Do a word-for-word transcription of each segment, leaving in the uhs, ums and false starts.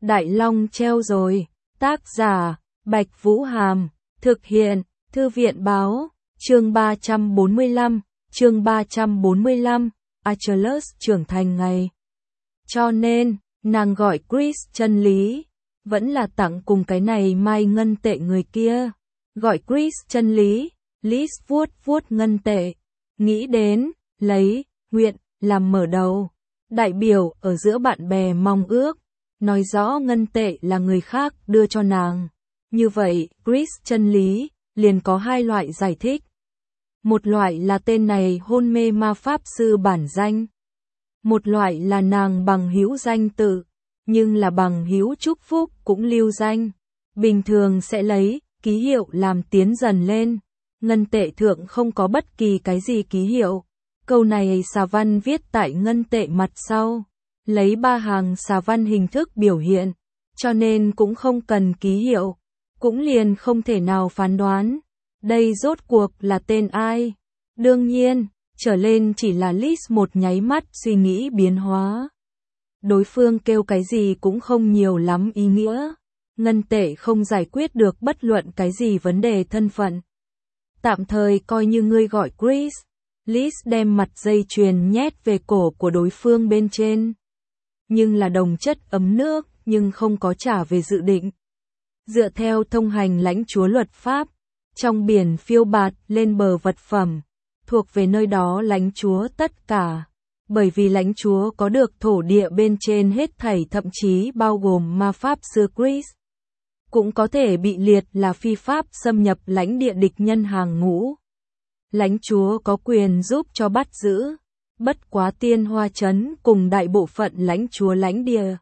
Đại Long treo rồi. Tác giả, Bạch Vũ Hàm. Thực hiện, Thư viện Báo. Chương ba trăm bốn mươi lăm. Chương ba trăm bốn mươi lăm. Achilles trưởng thành ngày. Cho nên, nàng gọi Chris chân lý. Vẫn là tặng cùng cái này mai ngân tệ người kia. Gọi Chris chân lý. Liz vuốt vuốt ngân tệ. Nghĩ đến, lấy, nguyện, làm mở đầu. Đại biểu ở giữa bạn bè mong ước. Nói rõ ngân tệ là người khác đưa cho nàng. Như vậy, Chris chân lý, liền có hai loại giải thích. Một loại là tên này hôn mê ma pháp sư bản danh. Một loại là nàng bằng hữu danh tự. Nhưng là bằng hữu chúc phúc cũng lưu danh. Bình thường sẽ lấy ký hiệu làm tiến dần lên. Ngân tệ thượng không có bất kỳ cái gì ký hiệu. Câu này xà văn viết tại ngân tệ mặt sau. Lấy ba hàng xà văn hình thức biểu hiện. Cho nên cũng không cần ký hiệu. Cũng liền không thể nào phán đoán. Đây rốt cuộc là tên ai? Đương nhiên, trở lên chỉ là Liz một nháy mắt suy nghĩ biến hóa. Đối phương kêu cái gì cũng không nhiều lắm ý nghĩa. Ngân tệ không giải quyết được bất luận cái gì vấn đề thân phận. Tạm thời coi như ngươi gọi Chris. Liz đem mặt dây chuyền nhét về cổ của đối phương bên trên. Nhưng là đồng chất ấm nước, nhưng không có trả về dự định. Dựa theo thông hành lãnh chúa luật pháp, trong biển phiêu bạt lên bờ vật phẩm, thuộc về nơi đó lãnh chúa tất cả. Bởi vì lãnh chúa có được thổ địa bên trên hết thảy thậm chí bao gồm ma pháp sư Chris. Cũng có thể bị liệt là phi pháp xâm nhập lãnh địa địch nhân hàng ngũ. Lãnh chúa có quyền giúp cho bắt giữ. Bất quá tiên hoa trấn cùng đại bộ phận lãnh chúa lãnh địa.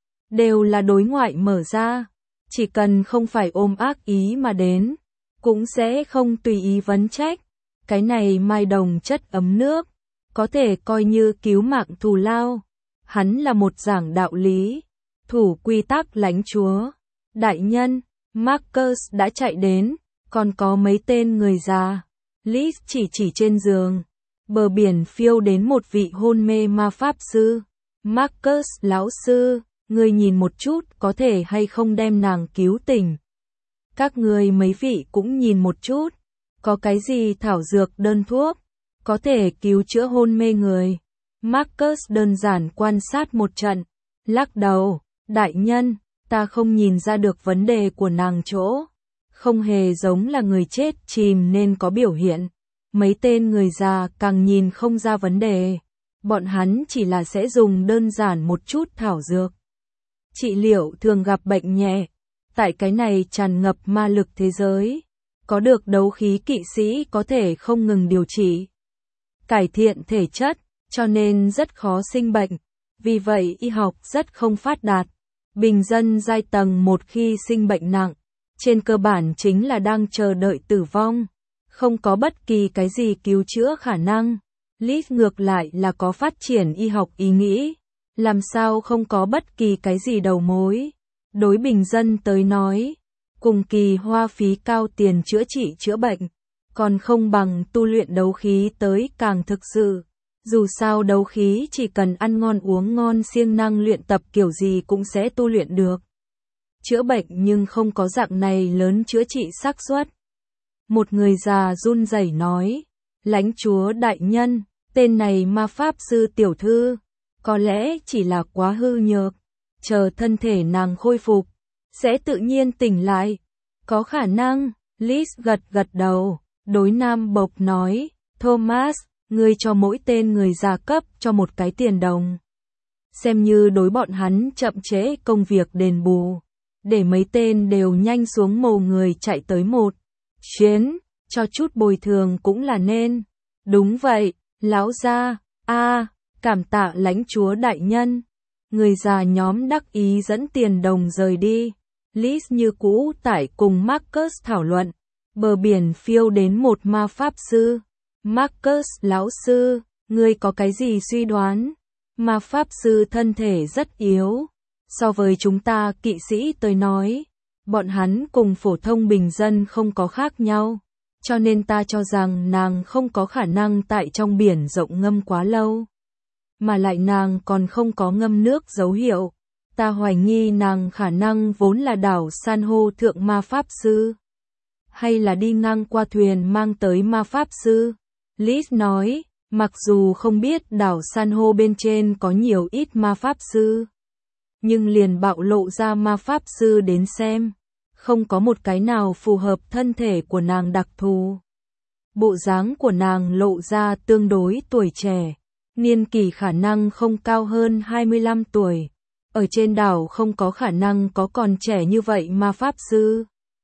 Đều là đối ngoại mở ra. Chỉ cần không phải ôm ác ý mà đến. Cũng sẽ không tùy ý vấn trách. Cái này mai đồng chất ấm nước. Có thể coi như cứu mạng thù lao. Hắn là một giảng đạo lý. Thủ quy tắc lãnh chúa. Đại nhân, Marcus đã chạy đến. Còn có mấy tên người già. Liz chỉ chỉ trên giường. Bờ biển phiêu đến một vị hôn mê ma pháp sư. Marcus lão sư, ngươi nhìn một chút có thể hay không đem nàng cứu tỉnh. Các ngươi mấy vị cũng nhìn một chút. Có cái gì thảo dược đơn thuốc. Có thể cứu chữa hôn mê người. Marcus đơn giản quan sát một trận. Lắc đầu, đại nhân, ta không nhìn ra được vấn đề của nàng chỗ. Không hề giống là người chết chìm nên có biểu hiện. Mấy tên người già càng nhìn không ra vấn đề. Bọn hắn chỉ là sẽ dùng đơn giản một chút thảo dược. Trị liệu thường gặp bệnh nhẹ. Tại cái này tràn ngập ma lực thế giới. Có được đấu khí kỵ sĩ có thể không ngừng điều trị. Cải thiện thể chất, cho nên rất khó sinh bệnh. Vì vậy y học rất không phát đạt. Bình dân giai tầng một khi sinh bệnh nặng. Trên cơ bản chính là đang chờ đợi tử vong. Không có bất kỳ cái gì cứu chữa khả năng. Liz ngược lại là có phát triển y học ý nghĩ. Làm sao không có bất kỳ cái gì đầu mối. Đối bình dân tới nói. Cùng kỳ hoa phí cao tiền chữa trị chữa bệnh. Còn không bằng tu luyện đấu khí tới càng thực sự. Dù sao đấu khí chỉ cần ăn ngon uống ngon siêng năng luyện tập kiểu gì cũng sẽ tu luyện được. Chữa bệnh nhưng không có dạng này lớn chữa trị xác suất. Một người già run rẩy nói, lãnh chúa đại nhân, tên này ma pháp sư tiểu thư, có lẽ chỉ là quá hư nhược, chờ thân thể nàng khôi phục, sẽ tự nhiên tỉnh lại. Có khả năng, Liz gật gật đầu, đối Nam Bộc nói, Thomas, ngươi cho mỗi tên người già cấp cho một cái tiền đồng. Xem như đối bọn hắn chậm trễ công việc đền bù. Để mấy tên đều nhanh xuống mồ người chạy tới một chuyến, cho chút bồi thường cũng là nên. Đúng vậy, lão gia, a, cảm tạ lãnh chúa đại nhân. Người già nhóm đắc ý dẫn tiền đồng rời đi. Liz như cũ tại cùng Marcus thảo luận. Bờ biển phiêu đến một ma pháp sư. Marcus lão sư, ngươi có cái gì suy đoán? Ma pháp sư thân thể rất yếu. So với chúng ta kỵ sĩ tới nói, bọn hắn cùng phổ thông bình dân không có khác nhau. Cho nên ta cho rằng nàng không có khả năng tại trong biển rộng ngâm quá lâu. Mà lại nàng còn không có ngâm nước dấu hiệu. Ta hoài nghi nàng khả năng vốn là đảo san hô thượng ma pháp sư. Hay là đi ngang qua thuyền mang tới ma pháp sư. Liz nói, mặc dù không biết đảo san hô bên trên có nhiều ít ma pháp sư. Nhưng liền bạo lộ ra ma pháp sư đến xem. Không có một cái nào phù hợp thân thể của nàng đặc thù. Bộ dáng của nàng lộ ra tương đối tuổi trẻ. Niên kỷ khả năng không cao hơn hai mươi lăm tuổi. Ở trên đảo không có khả năng có còn trẻ như vậy ma pháp sư.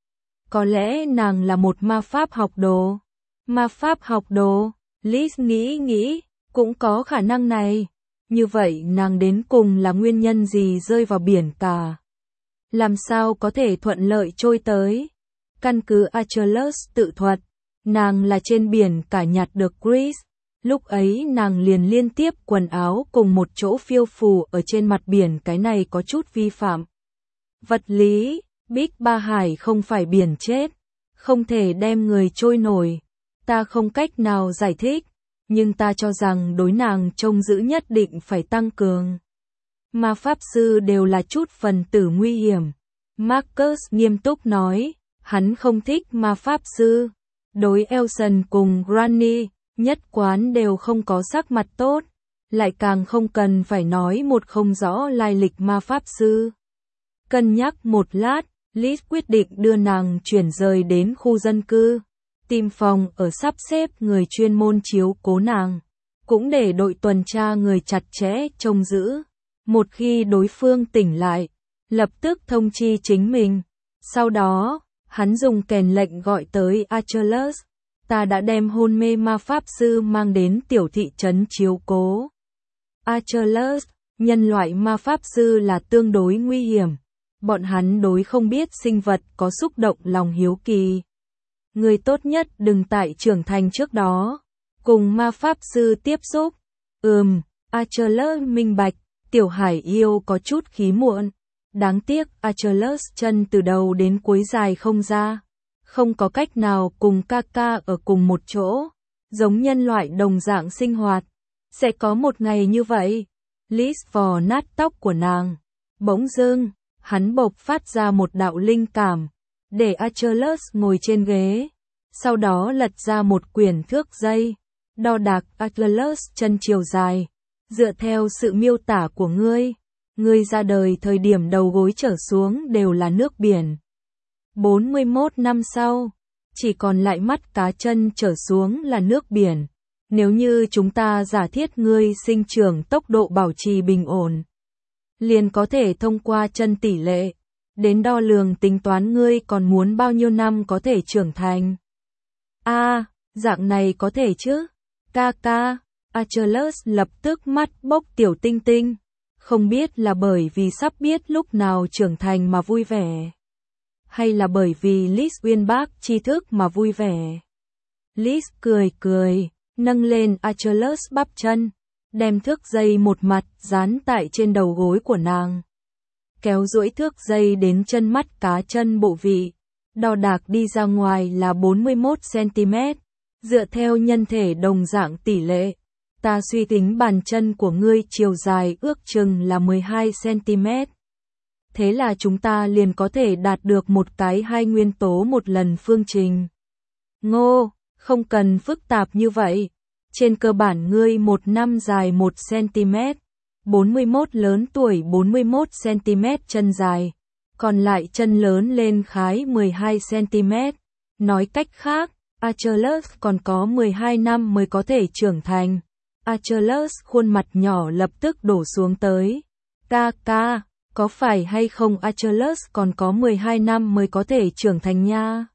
Có lẽ nàng là một ma pháp học đồ. Ma pháp học đồ, Liz nghĩ nghĩ, cũng có khả năng này. Như vậy nàng đến cùng là nguyên nhân gì rơi vào biển cả? Làm sao có thể thuận lợi trôi tới? Căn cứ Achilles tự thuật, nàng là trên biển cả nhặt được Chris. Lúc ấy nàng liền liên tiếp quần áo cùng một chỗ phiêu phù ở trên mặt biển, cái này có chút vi phạm vật lý. Big Ba Hải không phải biển chết, không thể đem người trôi nổi. Ta không cách nào giải thích, nhưng ta cho rằng đối nàng trông giữ nhất định phải tăng cường. Ma pháp sư đều là chút phần tử nguy hiểm. Marcus nghiêm túc nói, hắn không thích ma pháp sư. Đối Elson cùng Granny, nhất quán đều không có sắc mặt tốt, lại càng không cần phải nói một không rõ lai lịch ma pháp sư. Cân nhắc một lát, Liz quyết định đưa nàng chuyển rời đến khu dân cư, tìm phòng ở sắp xếp người chuyên môn chiếu cố nàng, cũng để đội tuần tra người chặt chẽ trông giữ. Một khi đối phương tỉnh lại, lập tức thông chi chính mình. Sau đó, hắn dùng kèn lệnh gọi tới Achilles. Ta đã đem hôn mê ma pháp sư mang đến tiểu thị trấn chiếu cố. Achilles, nhân loại ma pháp sư là tương đối nguy hiểm. Bọn hắn đối không biết sinh vật có xúc động lòng hiếu kỳ. Người tốt nhất đừng tại trưởng thành trước đó cùng ma pháp sư tiếp xúc. Ừm, Achilles minh bạch, tiểu hải yêu có chút khí muộn. Đáng tiếc Achilles chân từ đầu đến cuối dài không ra. Không có cách nào cùng ca ca ở cùng một chỗ. Giống nhân loại đồng dạng sinh hoạt. Sẽ có một ngày như vậy. Liz vò nát tóc của nàng. Bỗng dưng, hắn bộc phát ra một đạo linh cảm. Để Achilles ngồi trên ghế. Sau đó lật ra một quyển thước dây. Đo đạc Achilles chân chiều dài. Dựa theo sự miêu tả của ngươi, ngươi ra đời thời điểm đầu gối trở xuống đều là nước biển. bốn mươi mốt năm sau, chỉ còn lại mắt cá chân trở xuống là nước biển. Nếu như chúng ta giả thiết ngươi sinh trưởng tốc độ bảo trì bình ổn, liền có thể thông qua chân tỷ lệ, đến đo lường tính toán ngươi còn muốn bao nhiêu năm có thể trưởng thành. A, à, dạng này có thể chứ? Ca ca. Achilles lập tức mắt bốc tiểu tinh tinh, không biết là bởi vì sắp biết lúc nào trưởng thành mà vui vẻ, hay là bởi vì Liz uyên bác tri thức mà vui vẻ. Liz cười cười, nâng lên Achilles bắp chân, đem thước dây một mặt dán tại trên đầu gối của nàng. Kéo duỗi thước dây đến chân mắt cá chân bộ vị, đo đạc đi ra ngoài là bốn mươi mốt xăng-ti-mét, dựa theo nhân thể đồng dạng tỷ lệ. Ta suy tính bàn chân của ngươi chiều dài ước chừng là mười hai xăng-ti-mét. Thế là chúng ta liền có thể đạt được một cái hai nguyên tố một lần phương trình. Ngô, không cần phức tạp như vậy. Trên cơ bản ngươi một năm dài một xăng-ti-mét, bốn mươi mốt lớn tuổi bốn mươi mốt xăng-ti-mét chân dài, còn lại chân lớn lên khái mười hai xăng-ti-mét. Nói cách khác, Achilles còn có mười hai năm mới có thể trưởng thành. Achilles khuôn mặt nhỏ lập tức đổ xuống tới. Ca ca, có phải hay không Achilles còn có mười hai năm mới có thể trưởng thành nha?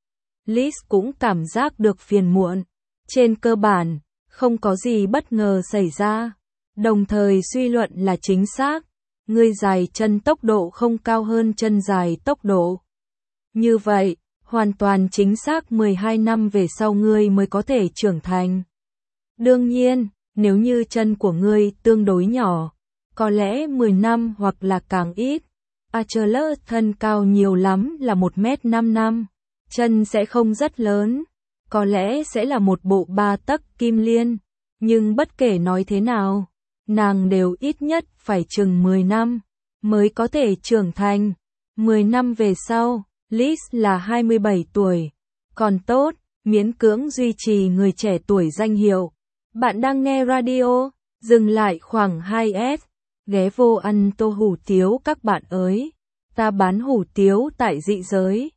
Liz cũng cảm giác được phiền muộn. Trên cơ bản, không có gì bất ngờ xảy ra. Đồng thời suy luận là chính xác. Ngươi dài chân tốc độ không cao hơn chân dài tốc độ. Như vậy, hoàn toàn chính xác mười hai năm về sau ngươi mới có thể trưởng thành. Đương nhiên, nếu như chân của ngươi tương đối nhỏ, có lẽ mười năm hoặc là càng ít. Achilles thân cao nhiều lắm là một mét năm năm, chân sẽ không rất lớn, có lẽ sẽ là một bộ ba tấc kim liên, nhưng bất kể nói thế nào, nàng đều ít nhất phải chừng mười năm. mới có thể trưởng thành. mười năm về sau, Liz là hai mươi bảy tuổi. Còn tốt, miễn cưỡng duy trì người trẻ tuổi danh hiệu. Bạn đang nghe radio, dừng lại khoảng hai s. Ghé vô ăn tô hủ tiếu các bạn ơi. Ta bán hủ tiếu tại Dị Giới.